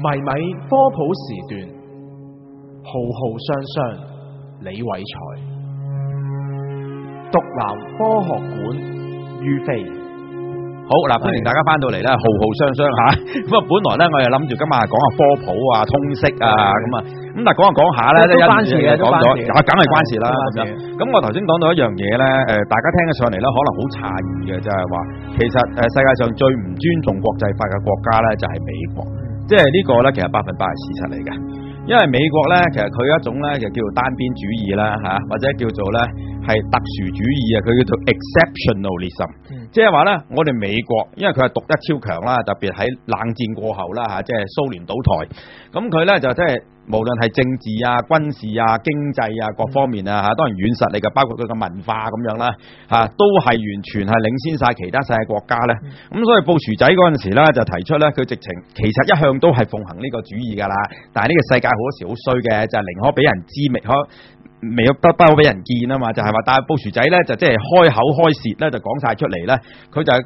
迷米科普時段，浩浩湯湯，李偉才，獨男科學館于飛。 好嗱，歡迎大家翻到嚟咧，浩浩湯湯吓。咁啊，本來咧我又諗住今日講下科普啊、通識啊咁但係講下講下咧， 都關事嘅， 講咗，梗係關事啦咁樣。咁我頭先講到一樣嘢咧，大家聽起上嚟咧，可能好詫異嘅，就係話，其實世界上最唔尊重國際法嘅國家咧，就係美國。即係呢個咧，其實100%係事實嚟嘅。因為美國咧，其實佢一種咧就叫做單邊主義啦吓，或者叫做咧係特殊主義啊，佢叫做 exceptionalism。即係話咧，我哋美國，因為佢係獨一超強啦，特別喺冷戰過後啦吓，即係蘇聯倒台，咁佢咧就即係無論係政治啊、軍事啊、經濟啊各方面啊吓，當然軟實力嘅，包括佢嘅文化咁樣啦吓，都係完全係領先晒其他世界國家咧。咁所以布殊仔嗰陣時咧就提出咧，佢直情其實一向都係奉行呢個主義噶啦，但係呢個世界好多時好衰嘅，就係寧可俾人知，未不俾人見啊嘛，就係話，但係布殊仔咧就即係開口開舌咧就講晒出嚟咧，佢就係佢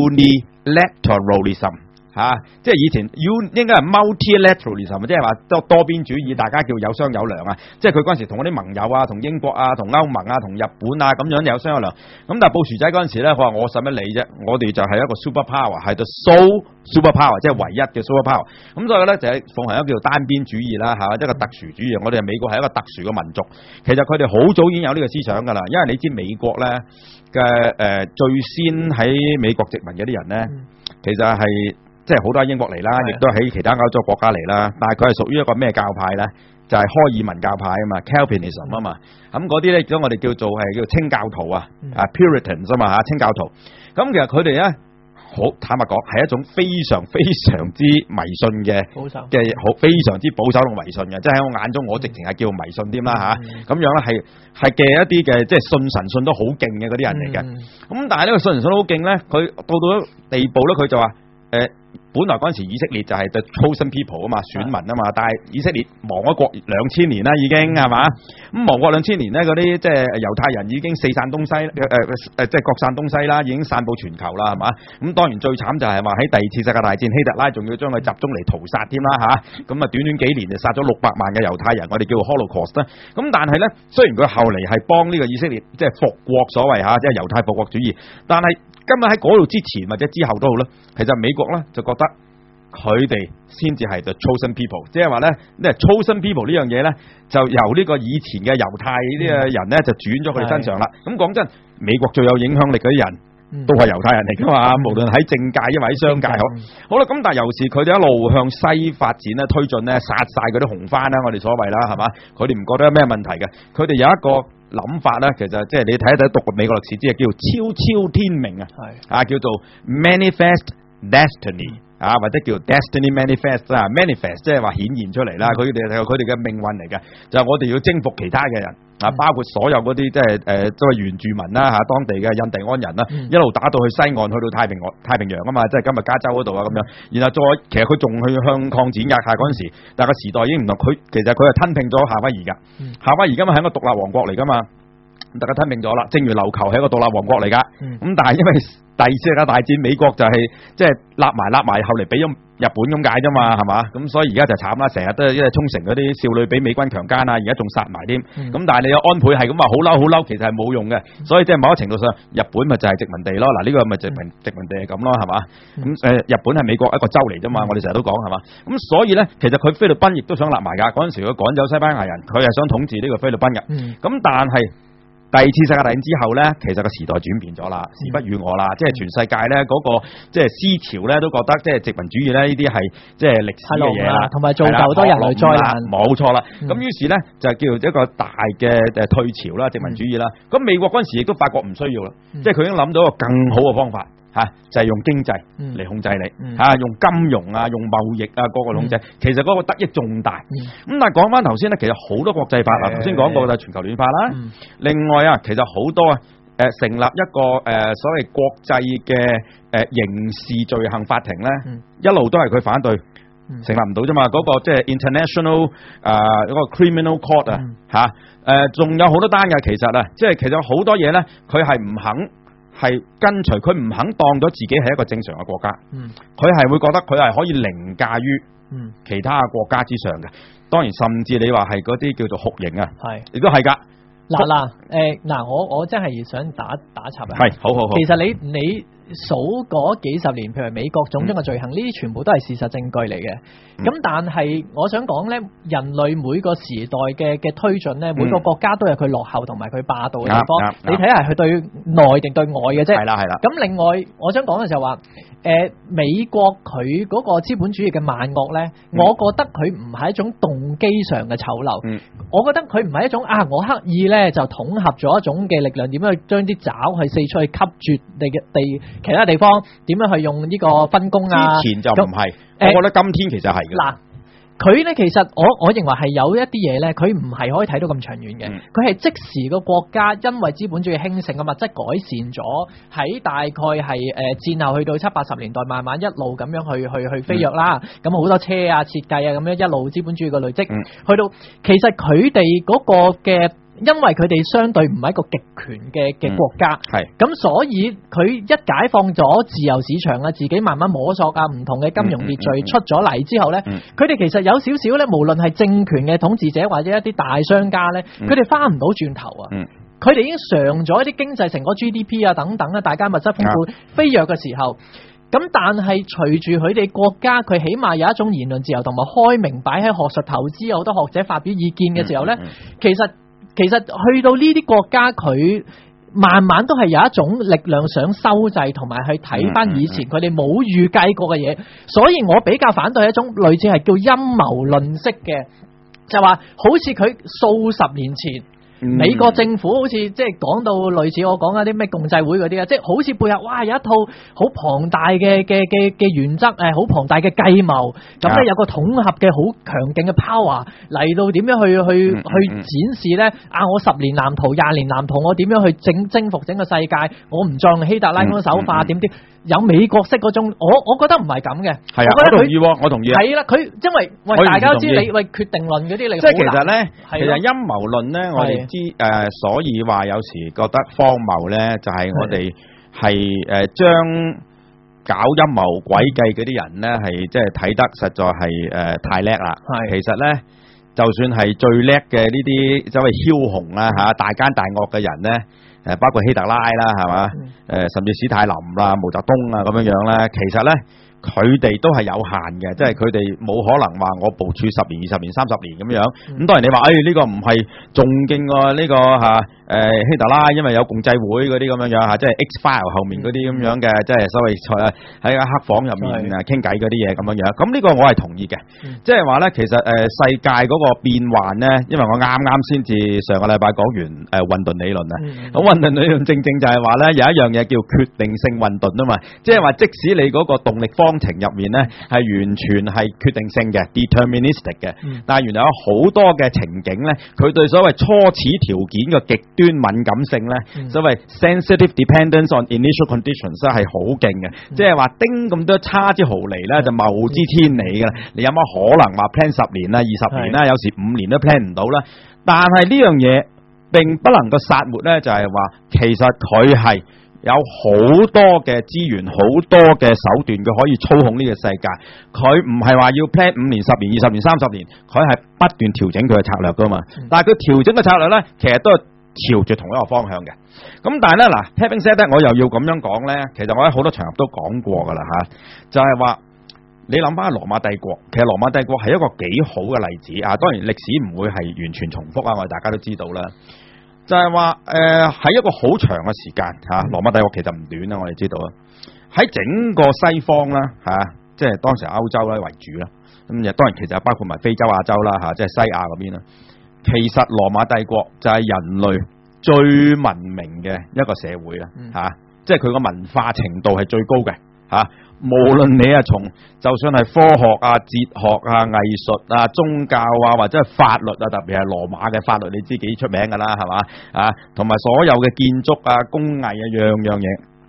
unilateralism 吓，即係以前應該係 multilateralism， 即係話多邊主義，大家叫有商有量啊，即係佢嗰陣時同嗰啲盟友啊、同英國啊、同歐盟啊、同日本啊咁樣有商有量，咁但係布殊仔嗰陣時咧，佢話我使乜理啫，我哋就係一個 super power， 係 the sole super power， 即係唯一嘅 super power， 咁所以咧就係奉行一個叫做單邊主義啦吓，一個特殊主義，我哋美國係一個特殊嘅民族，其實佢哋好早已經有呢個思想噶啦，因為你知美國咧嘅最先喺美國殖民嘅啲人咧，其實係即係好多喺英國嚟啦，亦都喺其他歐洲國家嚟啦，但係佢係屬於一個咩教派咧？就係開爾文教派啊嘛 ，Calvinism 啊嘛，咁嗰啲咧將我哋叫做係叫清教徒啊，Puritans 啊嘛嚇，清教徒。咁其實佢哋咧好坦白講係一種非常之迷信嘅好非常之保守同迷信嘅，即係喺我眼中我直情係叫迷信添啦嚇。咁樣咧係嘅一啲嘅即係信神信都好勁嘅嗰啲人嚟嘅。咁但係呢個信神信都好勁咧，佢到地步咧，佢就話本來嗰陣時以色列就係 the chosen people 啊嘛，選民啊嘛，但係以色列亡咗國2000年啦，已經係嘛，咁亡國2000年咧，嗰啲即係猶太人已經四散東西，即係各散東西啦，已經散佈全球啦，係嘛，咁當然最慘就係話喺第二次世界大戰希特拉仲要將佢集中嚟屠殺添啦吓，咁啊短幾年就殺咗600萬嘅猶太人，我哋叫 Holocaust 啦，咁但係咧雖然佢後嚟係幫呢個以色列即係復國所謂吓，即係猶太復國主義，但係今日喺嗰度之前或者之後都好啦，其實美國咧就覺得佢哋先至係 the chosen people， 即係話咧，呢 chosen people 呢樣嘢咧，就由呢個以前嘅猶太呢個人咧，就轉咗佢哋身上啦。咁講真，美國最有影響力嗰啲人都係猶太人嚟噶嘛，無論喺政界因為喺商界好啦。咁但係由是佢哋一路向西發展咧，推進咧，殺晒嗰啲紅番啦，我哋所謂啦，係嘛？佢哋唔覺得有咩問題嘅，佢哋有一個諗法咧，其實即係你睇一睇讀美國歷史知，叫超天命啊，叫做 manifest destiny 啊，或者叫 destiny manifest 啊 ，manifest 即係話顯現出嚟啦，佢哋嘅命運嚟嘅，就係我哋要征服其他嘅人啊，包括所有嗰啲即係都係原住民啦嚇，當地嘅印第安人啦，一路打到去西岸，去到太平洋啊嘛，即係今日加州嗰度啊咁樣，然後再其實佢仲去向擴展㗎，嗰陣時，但係個時代已經唔同，其實佢係吞併咗夏威夷㗎，夏威夷今日係一個獨立王國嚟㗎嘛，大家吞併咗啦，正如琉球係一個獨立王國嚟㗎，咁但係因為第二次世界大戰美國就係即係立埋，後嚟俾咗日本咁解啫嘛，係嘛？咁所以而家就慘啦，成日都因為沖繩嗰啲少女俾美軍強姦啊，而家仲殺埋添。咁但係你有安倍係咁話好嬲，其實係冇用嘅。所以即係某一程度上，日本咪就係殖民地咯。嗱，呢個咪殖民地係咁咯，係嘛？咁日本係美國一個州嚟啫嘛，我哋成日都講係嘛？咁所以咧，其實佢菲律賓亦都想立埋㗎。嗰陣時佢趕走西班牙人，佢係想統治呢個菲律賓嘅。咁但係第二次世界大戰之後咧，其實個時代轉變咗啦，時不與我啦，即係全世界咧嗰個即係思潮咧都覺得即係殖民主義咧呢啲係即係歷史嘅嘢啦， 同埋造就好多人類災難， 冇錯啦。咁於是咧就叫做一個大嘅退潮啦，殖民主義啦。咁美國嗰陣時亦都發覺唔需要啦，即係佢已經諗到一個更好嘅方法。就係用經濟嚟控制你，用金融啊，用貿易啊，個控制，其實嗰個得益仲大。咁但係講翻頭先咧，其實好多國際法啊，頭先講過就全球暖化啦。另外啊，其實好多成立一個所謂國際嘅刑事罪行法庭咧，一路都係佢反對，成立唔到啫嘛。嗰個即係 international 嗰個 criminal court 啊，仲有好多單嘅，其實啊，即係其實好多嘢咧，佢係唔肯。係跟隨佢唔肯當咗自己係一個正常嘅國家，佢係會覺得佢係可以凌駕於其他國家之上嘅。當然，甚至你話係嗰啲叫做酷刑啊，亦都係㗎。 我真係想打插啊！ 係，好。 其實你數嗰幾十年，譬如美國種種嘅罪行，呢啲全部都係事實證據嚟嘅。咁但係我想講呢，人類每個時代嘅推進呢，每個國家都有佢落後同埋佢霸道嘅地方。你睇下佢對內定對外嘅啫。係啦。咁另外，我想講嘅就係話，美國佢嗰個資本主義嘅萬惡呢，我覺得佢唔係一種動機上嘅醜陋。我覺得佢唔係一種我刻意呢就統合咗一種嘅力量，點樣去將啲爪去四出去吸住其他地方，點樣去用呢個分工啊？ 之前就唔係，我覺得今天其實係嘅。 佢呢其實我認為係有一啲嘢呢，佢唔係可以睇到咁長遠嘅。佢係即時個國家因為資本主義興盛嘅物質改善咗，喺大概係戰後去到70-80年代，慢慢一路咁樣去飛躍啦。咁好多車啊、設計啊咁樣一路資本主義嘅累積，去到其實佢哋嗰個嘅。因為佢哋相對唔係一個極權嘅國家，咁所以佢一解放咗自由市場啊，自己慢慢摸索啊，唔同嘅金融秩序出咗嚟之後呢，佢哋其實有少少呢，無論係政權嘅統治者或者一啲大商家呢，佢哋翻唔到轉頭啊，佢哋已經嘗咗一啲經濟成果 GDP 啊等等啊，大家物質豐富飛躍嘅時候，咁但係隨住佢哋國家佢起碼有一種言論自由同埋開明擺喺學術投資，有好多學者發表意見嘅時候呢，其實去到呢啲國家，佢慢慢都係有一種力量想收制，同埋去睇翻以前佢哋冇預計過嘅嘢，所以我比較反對一種類似係叫陰謀論式嘅，就話好似佢數十年前。美國政府好似即係講到類似我講嗰啲咩共濟會嗰啲啊，即係好似背後哇有一套好龐大嘅原則，好龐大嘅計謀，咁咧有個統合嘅好強勁嘅 power 嚟到點樣去展示咧？我10年藍圖、20年藍圖，我點樣去征服整個世界？我唔再用希特拉嗰種手法，點啲有美國式嗰種，我覺得唔係咁嘅。係啊， 我同意。係啦，佢因為大家都知你決定論嗰啲，你即係其實咧，其實陰謀論咧，我哋所以話有時覺得荒謬咧，就係我哋係將搞陰謀詭計嗰啲人咧，係即係睇得實在係太叻啦。其實咧，就算係最叻嘅呢啲所謂梟雄啦嚇，大奸大惡嘅人咧，包括希特拉啦係嘛，甚至史太林啦、毛澤東啊咁樣咧，其實咧。佢哋都係有限嘅，即係佢哋冇可能話我部署10年、20年、30年咁樣。咁當然你話，呢個唔係仲勁過呢個希特拉，因為有共濟會嗰啲咁樣樣即係 X file 後面嗰啲咁樣嘅，即係所謂喺個黑房入面傾偈嗰啲嘢咁樣樣。咁呢個我係同意嘅，即係話咧，其實世界嗰個變幻咧，因為我啱啱先至上個禮拜講完混沌理論啊。咁混沌理論正就係話咧，有一樣嘢叫決定性混沌啊嘛，即係話即使你嗰個動力方程入面咧係完全係決定性嘅 deterministic 嘅，但係原來有好多嘅情景咧，佢對所謂初始條件嘅極端敏感性咧，所謂 sensitive dependence on initial conditions 係好勁嘅，即係話叮咁多差之毫厘咧就謬之千里㗎啦，你有乜可能話 plan 10年啦、20年啦，有時5年都 plan 唔到啦？但係呢樣嘢並不能夠殺沒咧，就係話其實佢係有好多嘅資源，好多嘅手段，佢可以操控呢個世界。佢唔係話要 plan 5年、10年、20年、30年，佢係不斷調整佢嘅策略噶嘛。但係佢調整嘅策略咧，其實都係朝住同一個方向嘅。咁但係咧嗱 ，having said that，我又要咁樣講咧，其實我喺好多場合都講過噶啦吓，就係話你諗翻羅馬帝國，其實羅馬帝國係一個幾好嘅例子啊。當然歷史唔會係完全重複啊，我哋大家都知道啦。就係話喺一個好長嘅時間嚇，羅馬帝國其實唔短啦，我哋知道啦。喺整個西方啦嚇，即係當時歐洲咧為主啦，咁亦當然其實包括埋非洲亞洲啦嚇，即係西亞嗰邊啦。其實羅馬帝國就係人類最文明嘅一個社會啦嚇，即係佢個文化程度係最高嘅嚇。無論你從就算係科學啊、哲學啊、藝術啊、宗教啊，或者係法律啊，特別係羅馬嘅法律，你知幾出名㗎啦，係嘛啊？同埋所有嘅建築啊、工藝啊，樣樣嘢，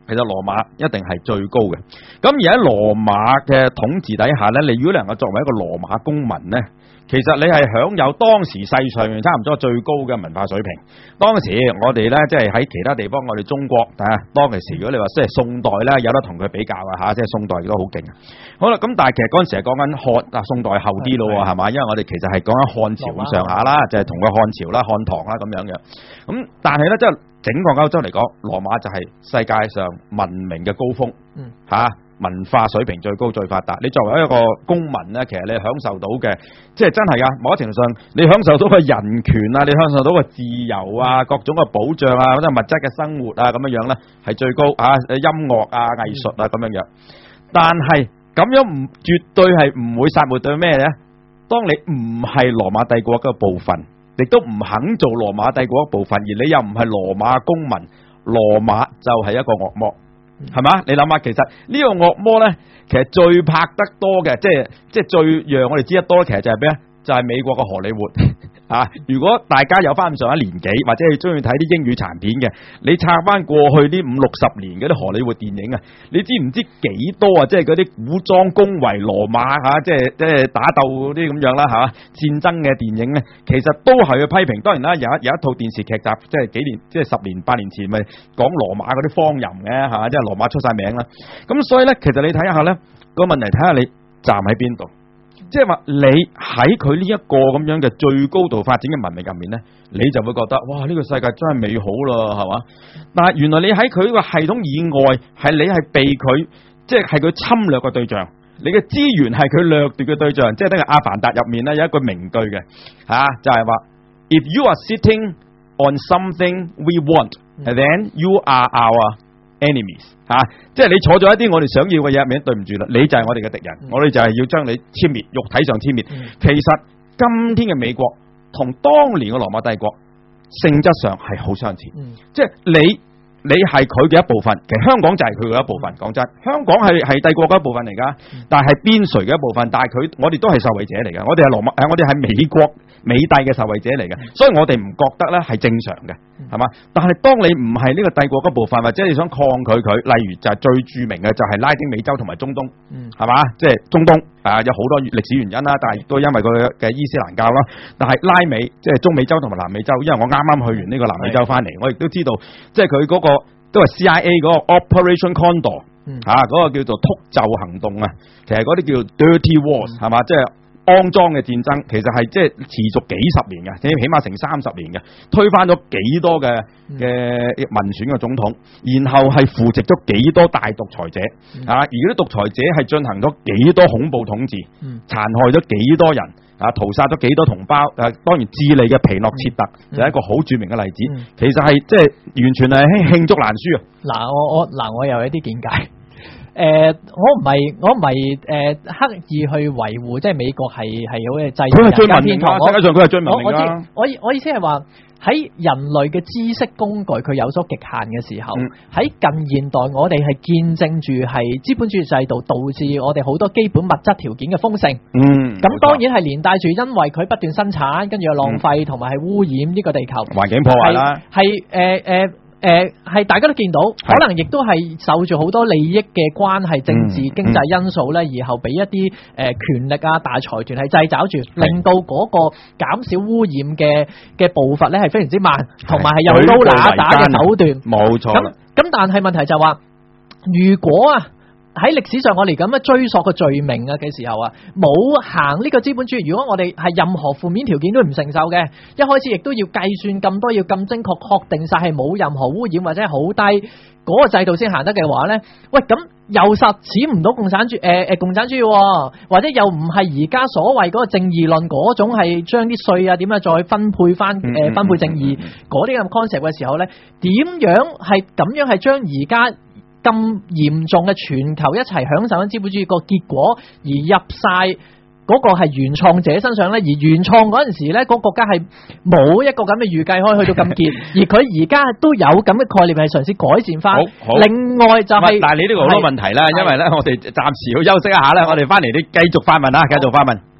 其實羅馬一定係最高嘅。咁而喺羅馬嘅統治底下呢，你如果能夠作為一個羅馬公民呢，其實你係享有當時世上面差唔多最高嘅文化水平。當時我哋呢，即係喺其他地方，我哋中國當其時，如果你話即係宋代呢，有得同佢比較啊嚇，即係宋代亦都好勁。好啦，咁但係其實嗰陣時係講緊漢宋代後啲咯喎，係嘛？因為我哋其實係講緊漢朝咁上下啦，就係同個漢朝啦、漢唐啦咁樣嘅。咁但係呢，即係整個歐洲嚟講，羅馬就係世界上文明嘅高峰嚇。文化水平最高最發達，你作為一個公民呢，其實你享受到嘅，即係真係噶，某一程度上你享受到嘅人權啊，你享受到嘅自由啊，各種嘅保障啊，或者物質嘅生活啊，咁樣樣呢係最高啊，音樂啊、藝術啊咁樣樣。但係咁樣絕對係唔會殺沒對咩呢？當你唔係羅馬帝國嘅部分，亦都唔肯做羅馬帝國嘅部分，而你又唔係羅馬公民，羅馬就係一個惡魔。係嘛？你諗下，其實呢個惡魔呢，其實最拍得多嘅，即係最讓我哋知得多，其實就係咩咧？就係美國嘅荷里活啊！如果大家有翻咁上一年紀，或者係中意睇啲英語殘片嘅，你拆翻過去呢50-60年嗰啲荷里活電影啊，你知唔知幾多啊？即係嗰啲古裝恭維羅馬嚇，即係打鬥嗰啲咁樣啦嚇，戰爭嘅電影呢，其實都係去批評。當然啦，有一套電視劇集，即係幾年，即係10年8年前咪講羅馬嗰啲荒淫嘅嚇，即係羅馬出晒名啦。咁所以呢，其實你睇下呢個問題，睇下你站喺邊度。即係話你喺佢呢一個咁樣嘅最高度發展嘅文明入面呢，你就會覺得哇，呢個世界真係美好啦，係嘛？但係原來你喺佢呢個系統以外，係你係被佢即係佢侵略嘅對象，你嘅資源係佢掠奪嘅對象。即係等於阿凡達入面呢有一句名句嘅就係話 If you are sitting on something we want, then you are our enemies。即係你坐咗一啲我哋想要嘅嘢入面，對唔住啦，你就係我哋嘅敵人，我哋就係要將你殲滅，肉體上殲滅。其實今天嘅美國同當年嘅羅馬帝國性質上係好相似，即係你係佢嘅一部分，其實香港就係佢嘅一部分。講真，香港係帝國嘅一部分嚟噶，但係邊陲嘅一部分，但係我哋都係受惠者嚟嘅，我哋係我哋係美國美帝嘅受惠者嚟嘅，所以我哋唔覺得咧係正常嘅，係嘛？但係當你唔係呢個帝國嘅部分，或者你想抗拒佢，例如就係最著名嘅就係拉丁美洲同埋中東，係嘛？即係中東有好多歷史原因啦，但係都因為佢嘅伊斯蘭教啦。但係拉美即係中美洲同埋南美洲，因為我啱啱去完呢個南美洲翻嚟，我亦都知道即係佢嗰個都係 CIA 嗰個 Operation Condor 嗰個叫做禿鷲行動啊，其實嗰啲叫 Dirty Wars 係嘛？即係骯髒嘅戰爭，其實係即係持續幾十年嘅，起碼成30年嘅，推翻咗幾多嘅民選嘅總統，然後係扶植咗幾多大獨裁者而嗰啲獨裁者係進行咗幾多恐怖統治，殘害咗幾多人屠殺咗幾多同胞。當然智利嘅皮諾切特就係一個好著名嘅例子，其實係即係完全係罄竹難書啊！ 我又有一啲見解。我唔係刻意去維護，即係美國係好嘅制度。 佢係最文明㗎，世界上佢係最文明㗎。 我意思係話喺人類嘅知識工具佢有所極限嘅時候，喺近現代我哋係見證住係資本主義制度導致我哋好多基本物質條件嘅豐盛。咁當然係連帶住因為佢不斷生產，跟住又浪費同埋係污染呢個地球環境破壞啦。 係大家都見到，可能亦都係受住好多利益嘅關係、政治經濟因素咧，然後俾一啲權力啊、大財團係掣肘住，令到嗰個減少污染嘅步伐咧係非常之慢，同埋係有刀拿打嘅手段。冇錯。咁但係問題就係話，如果喺歷史上我哋咁樣追溯個罪名嘅時候冇行呢個資本主義，如果我哋係任何負面條件都唔承受嘅，一開始亦都要計算咁多，要咁精確確定晒係冇任何污染或者好低嗰個制度先行得嘅話呢，喂，咁又實踐唔到共產主義，或者又唔係而家所謂嗰個正義論嗰種係將啲稅點樣再分配翻分配正義嗰啲咁 concept 嘅時候呢，點樣係咁樣係將而家咁嚴重嘅全球一齊享受緊資本主義個結果，而入晒嗰個係原創者身上咧，而原創嗰陣時咧，嗰個國家係冇一個咁嘅預計可以去到咁結，而佢而家都有咁嘅概念係嘗試改善翻。另外就係，但係你呢個好多問題啦，因為咧我哋暫時要休息一下啦，我哋翻嚟你繼續發問啊，繼續發問。